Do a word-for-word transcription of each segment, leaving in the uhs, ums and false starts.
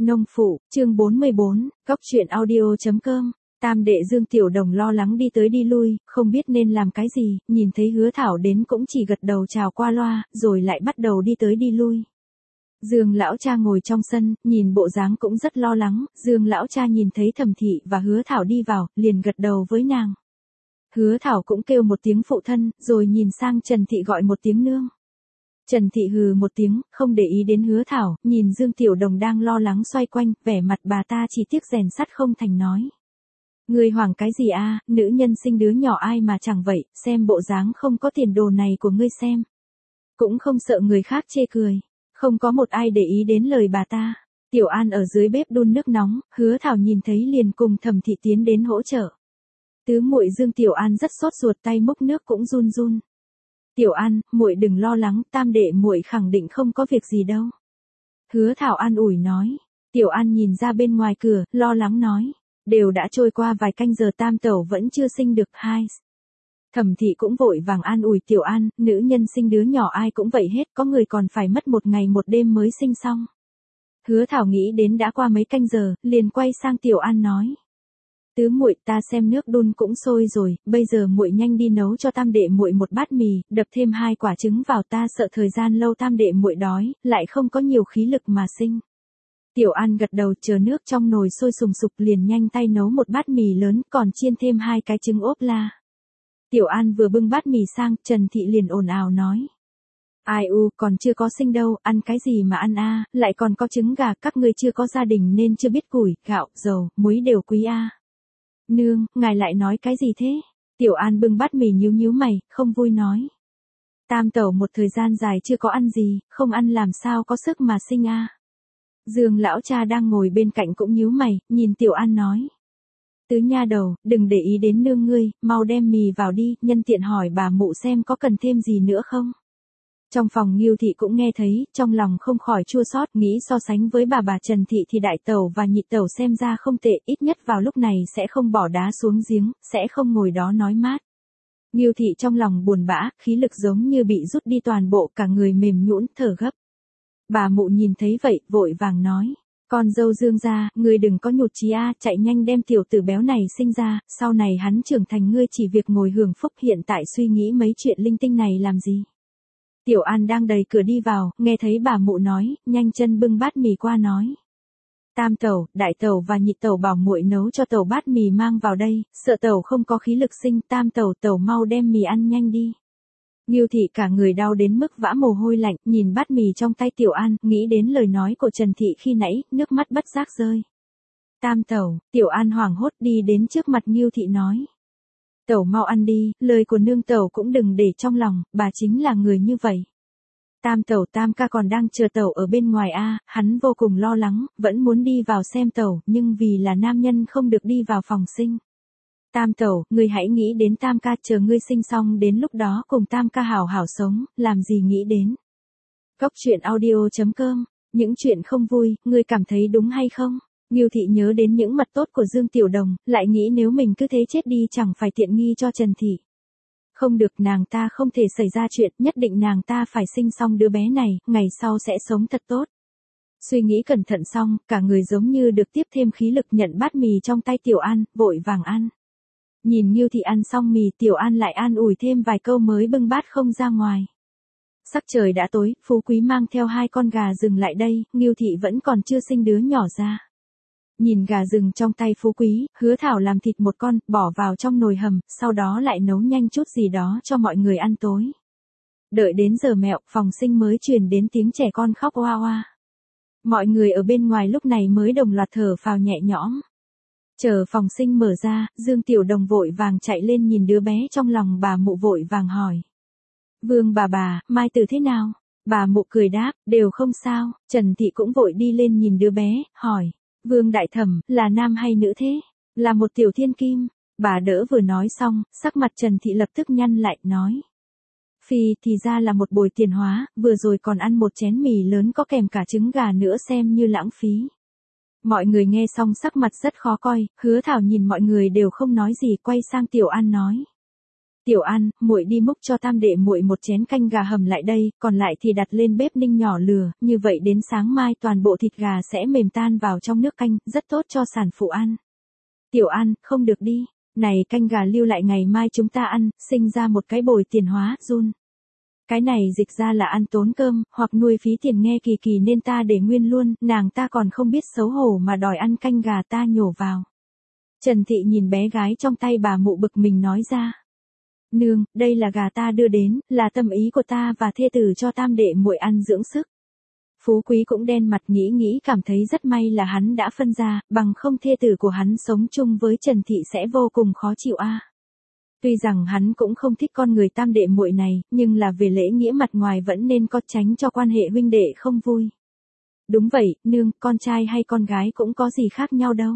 Nông phụ, chương bốn mươi bốn, Cóc truyện audio.com. Tam đệ Dương Tiểu Đồng lo lắng đi tới đi lui, không biết nên làm cái gì, nhìn thấy Hứa Thảo đến cũng chỉ gật đầu chào qua loa, rồi lại bắt đầu đi tới đi lui. Dương lão cha ngồi trong sân, nhìn bộ dáng cũng rất lo lắng, Dương lão cha nhìn thấy Thẩm Thị và Hứa Thảo đi vào, liền gật đầu với nàng. Hứa Thảo cũng kêu một tiếng phụ thân, rồi nhìn sang Trần Thị gọi một tiếng nương. Trần Thị hừ một tiếng, không để ý đến Hứa Thảo, nhìn Dương Tiểu Đồng đang lo lắng xoay quanh, vẻ mặt bà ta chỉ tiếc rèn sắt không thành nói. Ngươi hoảng cái gì a, nữ nhân sinh đứa nhỏ ai mà chẳng vậy, xem bộ dáng không có tiền đồ này của ngươi xem. Cũng không sợ người khác chê cười, không có một ai để ý đến lời bà ta. Tiểu An ở dưới bếp đun nước nóng, Hứa Thảo nhìn thấy liền cùng Thẩm Thị tiến đến hỗ trợ. Tứ muội Dương Tiểu An rất sốt ruột, tay múc nước cũng run run. Tiểu An, muội đừng lo lắng, tam đệ muội khẳng định không có việc gì đâu. Hứa Thảo an ủi nói. Tiểu An nhìn ra bên ngoài cửa, lo lắng nói. Đều đã trôi qua vài canh giờ tam tẩu vẫn chưa sinh được hai. Thẩm Thị cũng vội vàng an ủi Tiểu An, nữ nhân sinh đứa nhỏ ai cũng vậy hết, có người còn phải mất một ngày một đêm mới sinh xong. Hứa Thảo nghĩ đến đã qua mấy canh giờ, liền quay sang Tiểu An nói. Tứ muội, ta xem nước đun cũng sôi rồi, bây giờ muội nhanh đi nấu cho tam đệ muội một bát mì, đập thêm hai quả trứng vào, ta sợ thời gian lâu tam đệ muội đói, lại không có nhiều khí lực mà sinh. Tiểu An gật đầu, chờ nước trong nồi sôi sùng sục liền nhanh tay nấu một bát mì lớn, còn chiên thêm hai cái trứng ốp la. Tiểu An vừa bưng bát mì sang, Trần Thị liền ồn ào nói. Ai u, còn chưa có sinh đâu, ăn cái gì mà ăn a, lại còn có trứng gà, các ngươi chưa có gia đình nên chưa biết củi, gạo, dầu, muối đều quý a. Nương, ngài lại nói cái gì thế? Tiểu An bưng bát mì nhíu nhíu mày, không vui nói. Tam tẩu một thời gian dài chưa có ăn gì, không ăn làm sao có sức mà sinh a. Dương lão cha đang ngồi bên cạnh cũng nhíu mày, nhìn Tiểu An nói. Tứ nha đầu, đừng để ý đến nương ngươi, mau đem mì vào đi, nhân tiện hỏi bà mụ xem có cần thêm gì nữa không. Trong phòng Ngưu Thị cũng nghe thấy, trong lòng không khỏi chua xót, nghĩ so sánh với bà bà Trần Thị thì đại tẩu và nhị tẩu xem ra không tệ, ít nhất vào lúc này sẽ không bỏ đá xuống giếng, sẽ không ngồi đó nói mát. Ngưu Thị trong lòng buồn bã, khí lực giống như bị rút đi toàn bộ, cả người mềm nhũn, thở gấp. Bà mụ nhìn thấy vậy, vội vàng nói. Con dâu Dương gia, ngươi đừng có nhụt chí a, chạy nhanh đem tiểu tử béo này sinh ra, sau này hắn trưởng thành ngươi chỉ việc ngồi hưởng phúc, hiện tại suy nghĩ mấy chuyện linh tinh này làm gì. Tiểu An đang đẩy cửa đi vào, nghe thấy bà mụ nói, nhanh chân bưng bát mì qua nói. Tam tẩu, đại tẩu và nhị tẩu bảo muội nấu cho tẩu bát mì mang vào đây, sợ tẩu không có khí lực sinh, tam tẩu tẩu mau đem mì ăn nhanh đi. Ngưu Thị cả người đau đến mức vã mồ hôi lạnh, nhìn bát mì trong tay Tiểu An, nghĩ đến lời nói của Trần Thị khi nãy, nước mắt bất giác rơi. Tam tẩu, Tiểu An hoảng hốt đi đến trước mặt Ngưu Thị nói. Tẩu mau ăn đi, lời của nương tẩu cũng đừng để trong lòng, bà chính là người như vậy. Tam tẩu tam ca còn đang chờ tẩu ở bên ngoài a, hắn vô cùng lo lắng, vẫn muốn đi vào xem tẩu, nhưng vì là nam nhân không được đi vào phòng sinh. Tam tẩu, ngươi hãy nghĩ đến tam ca, chờ ngươi sinh xong đến lúc đó cùng tam ca hảo hảo sống, làm gì nghĩ đến. Cóc truyện audio.com, những chuyện không vui, ngươi cảm thấy đúng hay không? Ngưu Thị nhớ đến những mặt tốt của Dương Tiểu Đồng, lại nghĩ nếu mình cứ thế chết đi chẳng phải tiện nghi cho Trần Thị. Không được, nàng ta không thể xảy ra chuyện, nhất định nàng ta phải sinh xong đứa bé này, ngày sau sẽ sống thật tốt. Suy nghĩ cẩn thận xong, cả người giống như được tiếp thêm khí lực, nhận bát mì trong tay Tiểu An, vội vàng ăn. Nhìn Ngưu Thị ăn xong mì, Tiểu An lại an ủi thêm vài câu mới bưng bát không ra ngoài. Sắc trời đã tối, Phú Quý mang theo hai con gà rừng lại đây, Ngưu Thị vẫn còn chưa sinh đứa nhỏ ra. Nhìn gà rừng trong tay Phú Quý, Hứa Thảo làm thịt một con, bỏ vào trong nồi hầm, sau đó lại nấu nhanh chút gì đó cho mọi người ăn tối. Đợi đến giờ mẹo, phòng sinh mới truyền đến tiếng trẻ con khóc oa oa. Mọi người ở bên ngoài lúc này mới đồng loạt thở phào nhẹ nhõm. Chờ phòng sinh mở ra, Dương Tiểu Đồng vội vàng chạy lên nhìn đứa bé trong lòng, bà mụ vội vàng hỏi. Vương bà bà, Mai Tử thế nào? Bà mụ cười đáp, đều không sao. Trần Thị cũng vội đi lên nhìn đứa bé, hỏi. Vương đại thẩm, là nam hay nữ thế? Là một tiểu thiên kim. Bà đỡ vừa nói xong, sắc mặt Trần Thị lập tức nhăn lại, nói. Phi, thì ra là một bồi tiền hóa, vừa rồi còn ăn một chén mì lớn có kèm cả trứng gà nữa, xem như lãng phí. Mọi người nghe xong sắc mặt rất khó coi, Hứa Thảo nhìn mọi người đều không nói gì, quay sang Tiểu An nói. Tiểu An, muội đi múc cho tam đệ muội một chén canh gà hầm lại đây, còn lại thì đặt lên bếp ninh nhỏ lửa, như vậy đến sáng mai toàn bộ thịt gà sẽ mềm tan vào trong nước canh, rất tốt cho sản phụ ăn. Tiểu An, không được đi, này canh gà lưu lại ngày mai chúng ta ăn, sinh ra một cái bồi tiền hóa, run. Cái này dịch ra là ăn tốn cơm, hoặc nuôi phí tiền nghe kỳ kỳ nên ta để nguyên luôn, nàng ta còn không biết xấu hổ mà đòi ăn canh gà ta nhổ vào. Trần Thị nhìn bé gái trong tay bà mụ bực mình nói ra. Nương, đây là gà ta đưa đến, là tâm ý của ta và thê tử cho tam đệ muội ăn dưỡng sức. Phú Quý cũng đen mặt nghĩ nghĩ cảm thấy rất may là hắn đã phân ra, bằng không thê tử của hắn sống chung với Trần Thị sẽ vô cùng khó chịu a. À. Tuy rằng hắn cũng không thích con người tam đệ muội này, nhưng là về lễ nghĩa mặt ngoài vẫn nên có tránh cho quan hệ huynh đệ không vui. Đúng vậy, nương, con trai hay con gái cũng có gì khác nhau đâu.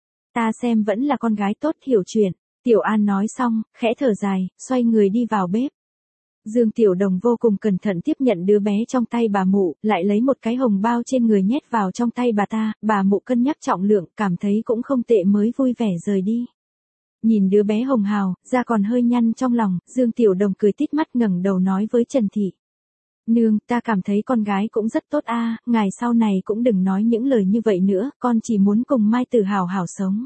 Ta xem vẫn là con gái tốt hiểu chuyện. Tiểu An nói xong, khẽ thở dài, xoay người đi vào bếp. Dương Tiểu Đồng vô cùng cẩn thận tiếp nhận đứa bé trong tay bà mụ, lại lấy một cái hồng bao trên người nhét vào trong tay bà ta, bà mụ cân nhắc trọng lượng, cảm thấy cũng không tệ mới vui vẻ rời đi. Nhìn đứa bé hồng hào, da còn hơi nhăn trong lòng, Dương Tiểu Đồng cười tít mắt ngẩng đầu nói với Trần Thị. Nương, ta cảm thấy con gái cũng rất tốt a, ngài sau này cũng đừng nói những lời như vậy nữa, con chỉ muốn cùng Mai Tử hào hảo sống.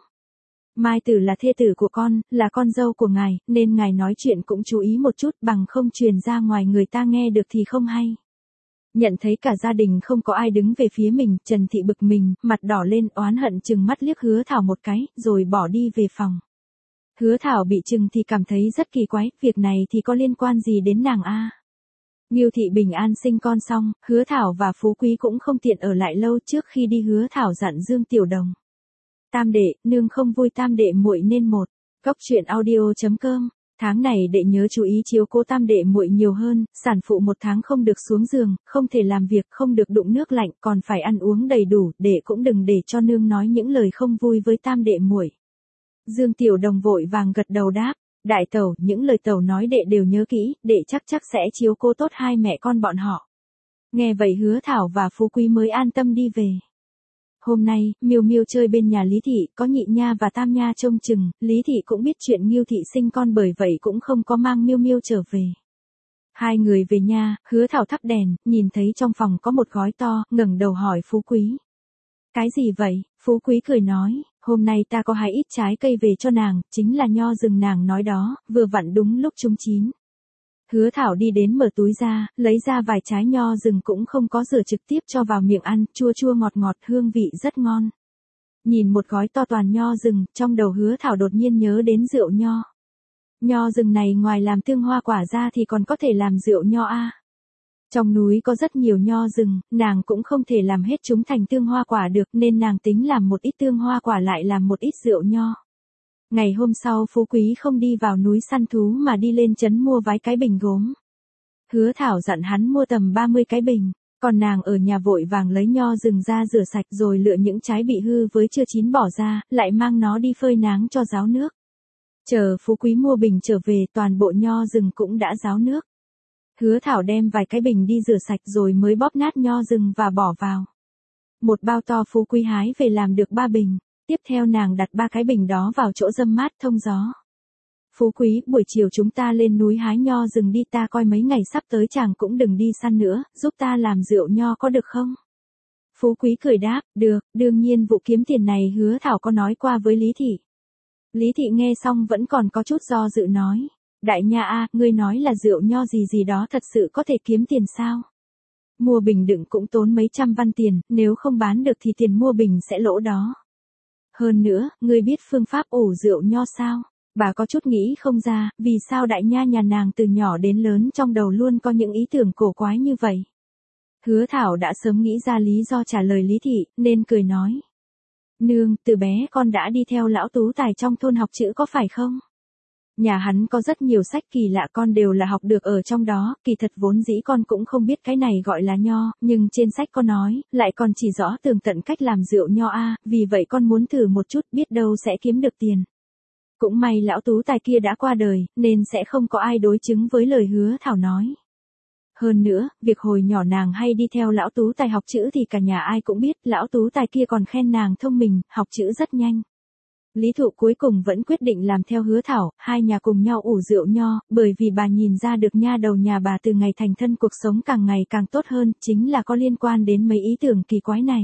Mai Tử là thê tử của con, là con dâu của ngài, nên ngài nói chuyện cũng chú ý một chút, bằng không truyền ra ngoài người ta nghe được thì không hay. Nhận thấy cả gia đình không có ai đứng về phía mình, Trần Thị bực mình, mặt đỏ lên oán hận chừng mắt liếc Hứa Thảo một cái, rồi bỏ đi về phòng. Hứa Thảo bị chừng thì cảm thấy rất kỳ quái, việc này thì có liên quan gì đến nàng a? Ngưu Thị bình an sinh con xong, Hứa Thảo và Phú Quý cũng không tiện ở lại lâu, trước khi đi Hứa Thảo dặn Dương Tiểu Đồng. Tam đệ, nương không vui tam đệ muội nên một. Góc truyện audio chấm com. Tháng này đệ nhớ chú ý chiếu cố tam đệ muội nhiều hơn, sản phụ một tháng không được xuống giường, không thể làm việc, không được đụng nước lạnh, còn phải ăn uống đầy đủ, đệ cũng đừng để cho nương nói những lời không vui với tam đệ muội. Dương Tiểu Đồng vội vàng gật đầu đáp, đại tẩu, những lời tẩu nói đệ đều nhớ kỹ, đệ chắc chắc sẽ chiếu cố tốt hai mẹ con bọn họ. Nghe vậy Hứa Thảo và Phú Quý mới an tâm đi về. Hôm nay, Miêu Miêu chơi bên nhà Lý Thị, có Nhị Nha và Tam Nha trông chừng, Lý Thị cũng biết chuyện Ngưu Thị sinh con bởi vậy cũng không có mang Miêu Miêu trở về. Hai người về nhà, Hứa Thảo thắp đèn, nhìn thấy trong phòng có một gói to, ngẩng đầu hỏi Phú Quý. Cái gì vậy? Phú Quý cười nói, hôm nay ta có hái ít trái cây về cho nàng, chính là nho rừng nàng nói đó, vừa vặn đúng lúc chúng chín. Hứa Thảo đi đến mở túi ra, lấy ra vài trái nho rừng cũng không có rửa trực tiếp cho vào miệng ăn, chua chua ngọt ngọt hương vị rất ngon. Nhìn một gói to toàn nho rừng, trong đầu Hứa Thảo đột nhiên nhớ đến rượu nho. Nho rừng này ngoài làm tương hoa quả ra thì còn có thể làm rượu nho a. Trong núi có rất nhiều nho rừng, nàng cũng không thể làm hết chúng thành tương hoa quả được nên nàng tính làm một ít tương hoa quả lại làm một ít rượu nho. Ngày hôm sau Phú Quý không đi vào núi săn thú mà đi lên trấn mua vài cái bình gốm. Hứa Thảo dặn hắn mua tầm ba mươi cái bình, còn nàng ở nhà vội vàng lấy nho rừng ra rửa sạch rồi lựa những trái bị hư với chưa chín bỏ ra, lại mang nó đi phơi nắng cho ráo nước. Chờ Phú Quý mua bình trở về toàn bộ nho rừng cũng đã ráo nước. Hứa Thảo đem vài cái bình đi rửa sạch rồi mới bóp nát nho rừng và bỏ vào. Một bao to Phú Quý hái về làm được ba bình. Tiếp theo nàng đặt ba cái bình đó vào chỗ râm mát thông gió. Phú Quý, buổi chiều chúng ta lên núi hái nho rừng đi, ta coi mấy ngày sắp tới chàng cũng đừng đi săn nữa, giúp ta làm rượu nho có được không? Phú Quý cười đáp, được, đương nhiên vụ kiếm tiền này Hứa Thảo có nói qua với Lý Thị. Lý Thị nghe xong vẫn còn có chút do dự nói, đại nha a, ngươi nói là rượu nho gì gì đó thật sự có thể kiếm tiền sao? Mua bình đựng cũng tốn mấy trăm văn tiền, nếu không bán được thì tiền mua bình sẽ lỗ đó. Hơn nữa, ngươi biết phương pháp ủ rượu nho sao? Bà có chút nghĩ không ra, vì sao đại nha nhà nàng từ nhỏ đến lớn trong đầu luôn có những ý tưởng cổ quái như vậy. Hứa Thảo đã sớm nghĩ ra lý do trả lời Lý Thị, nên cười nói. Nương, từ bé con đã đi theo lão tú tài trong thôn học chữ có phải không? Nhà hắn có rất nhiều sách kỳ lạ con đều là học được ở trong đó, kỳ thật vốn dĩ con cũng không biết cái này gọi là nho, nhưng trên sách có nói, lại còn chỉ rõ tường tận cách làm rượu nho a, vì vậy con muốn thử một chút biết đâu sẽ kiếm được tiền. Cũng may lão tú tài kia đã qua đời, nên sẽ không có ai đối chứng với lời Hứa Thảo nói. Hơn nữa, việc hồi nhỏ nàng hay đi theo lão tú tài học chữ thì cả nhà ai cũng biết, lão tú tài kia còn khen nàng thông minh, học chữ rất nhanh. Lý Thụ cuối cùng vẫn quyết định làm theo Hứa Thảo, hai nhà cùng nhau ủ rượu nho, bởi vì bà nhìn ra được nha đầu nhà bà từ ngày thành thân cuộc sống càng ngày càng tốt hơn, chính là có liên quan đến mấy ý tưởng kỳ quái này.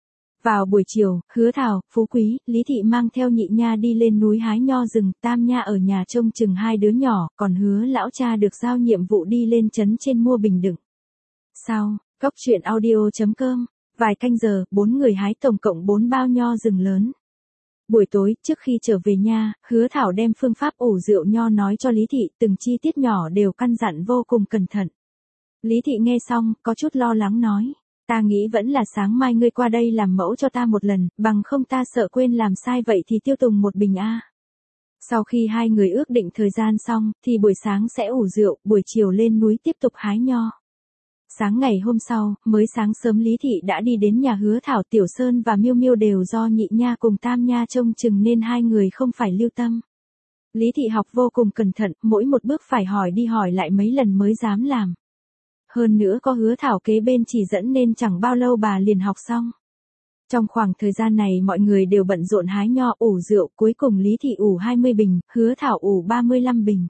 Vào buổi chiều, Hứa Thảo, Phú Quý, Lý Thị mang theo nhị nha đi lên núi hái nho rừng, tam nha ở nhà trông chừng hai đứa nhỏ, còn Hứa lão cha được giao nhiệm vụ đi lên trấn trên mua bình đựng. Sau, Cốc truyện audio chấm com, vài canh giờ, bốn người hái tổng cộng bốn bao nho rừng lớn. Buổi tối, trước khi trở về nhà, Hứa Thảo đem phương pháp ủ rượu nho nói cho Lý Thị, từng chi tiết nhỏ đều căn dặn vô cùng cẩn thận. Lý Thị nghe xong, có chút lo lắng nói, ta nghĩ vẫn là sáng mai ngươi qua đây làm mẫu cho ta một lần, bằng không ta sợ quên làm sai vậy thì tiêu tùng một bình a. Sau khi hai người ước định thời gian xong, thì buổi sáng sẽ ủ rượu, buổi chiều lên núi tiếp tục hái nho. Sáng ngày hôm sau, mới sáng sớm Lý Thị đã đi đến nhà Hứa Thảo. Tiểu Sơn và Miêu Miêu đều do nhị nha cùng tam nha trông chừng nên hai người không phải lưu tâm. Lý Thị học vô cùng cẩn thận, mỗi một bước phải hỏi đi hỏi lại mấy lần mới dám làm. Hơn nữa có Hứa Thảo kế bên chỉ dẫn nên chẳng bao lâu bà liền học xong. Trong khoảng thời gian này mọi người đều bận rộn hái nho ủ rượu, cuối cùng Lý Thị ủ hai mươi bình, Hứa Thảo ủ ba mươi lăm bình.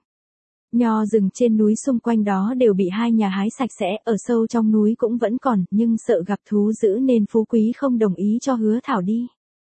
Nho rừng trên núi xung quanh đó đều bị hai nhà hái sạch sẽ, ở sâu trong núi cũng vẫn còn, nhưng sợ gặp thú dữ nên Phú Quý không đồng ý cho Hứa Thảo đi.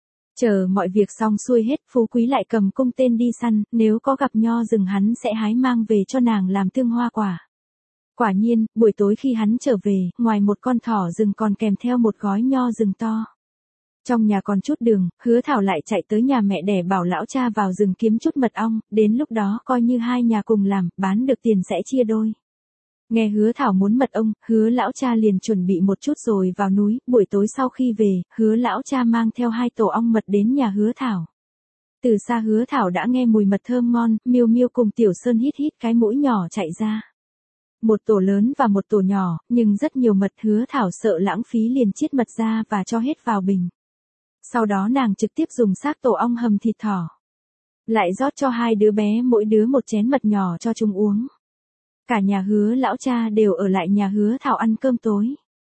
Chờ mọi việc xong xuôi hết, Phú Quý lại cầm cung tên đi săn, nếu có gặp nho rừng hắn sẽ hái mang về cho nàng làm tương hoa quả. Quả nhiên, buổi tối khi hắn trở về, ngoài một con thỏ rừng còn kèm theo một gói nho rừng to. Trong nhà còn chút đường, Hứa Thảo lại chạy tới nhà mẹ đẻ bảo lão cha vào rừng kiếm chút mật ong, đến lúc đó coi như hai nhà cùng làm, bán được tiền sẽ chia đôi. Nghe Hứa Thảo muốn mật ong, Hứa lão cha liền chuẩn bị một chút rồi vào núi, buổi tối sau khi về, Hứa lão cha mang theo hai tổ ong mật đến nhà Hứa Thảo. Từ xa Hứa Thảo đã nghe mùi mật thơm ngon, Miêu Miêu cùng Tiểu Sơn hít hít cái mũi nhỏ chạy ra. Một tổ lớn và một tổ nhỏ, nhưng rất nhiều mật, Hứa Thảo sợ lãng phí liền chiết mật ra và cho hết vào bình. Sau đó nàng trực tiếp dùng xác tổ ong hầm thịt thỏ. Lại rót cho hai đứa bé mỗi đứa một chén mật nhỏ cho chúng uống. Cả nhà Hứa lão cha đều ở lại nhà Hứa Thảo ăn cơm tối.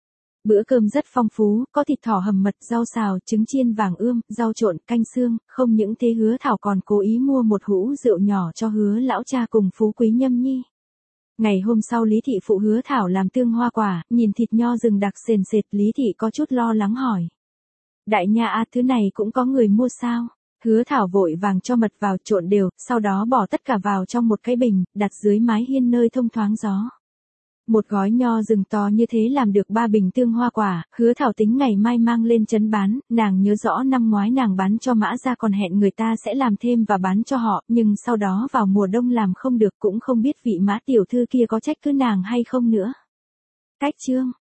Bữa cơm rất phong phú, có thịt thỏ hầm mật, rau xào, trứng chiên vàng ươm, rau trộn, canh xương, không những thế Hứa Thảo còn cố ý mua một hũ rượu nhỏ cho Hứa lão cha cùng Phú Quý nhâm nhi. Ngày hôm sau Lý Thị phụ Hứa Thảo làm tương hoa quả, nhìn thịt nho rừng đặc sền sệt, Lý Thị có chút lo lắng hỏi. Đại nha a, thứ này cũng có người mua sao? Hứa Thảo vội vàng cho mật vào trộn đều, sau đó bỏ tất cả vào trong một cái bình, đặt dưới mái hiên nơi thông thoáng gió. Một gói nho rừng to như thế làm được ba bình tương hoa quả, Hứa Thảo tính ngày mai mang lên trấn bán, nàng nhớ rõ năm ngoái nàng bán cho Mã Gia còn hẹn người ta sẽ làm thêm và bán cho họ, nhưng sau đó vào mùa đông làm không được, cũng không biết vị Mã tiểu thư kia có trách cứ nàng hay không nữa. Cách chương